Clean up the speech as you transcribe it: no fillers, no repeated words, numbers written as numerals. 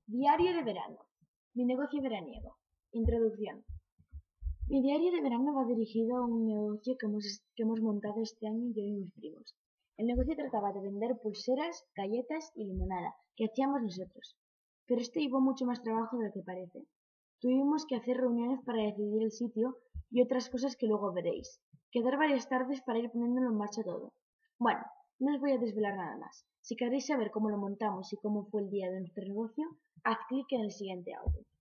Diario de verano. Mi negocio veraniego. Introducción. Mi diario de verano va dirigido a un negocio que hemos montado este año yo y mis primos. El negocio trataba de vender pulseras, galletas y limonada, que hacíamos nosotros. Pero esto llevó mucho más trabajo de lo que parece. Tuvimos que hacer reuniones para decidir el sitio y otras cosas que luego veréis. Quedar varias tardes para ir poniéndolo en marcha todo. Bueno, no os voy a desvelar nada más. Si queréis saber cómo lo montamos y cómo fue el día de nuestro negocio, haz clic en el siguiente audio.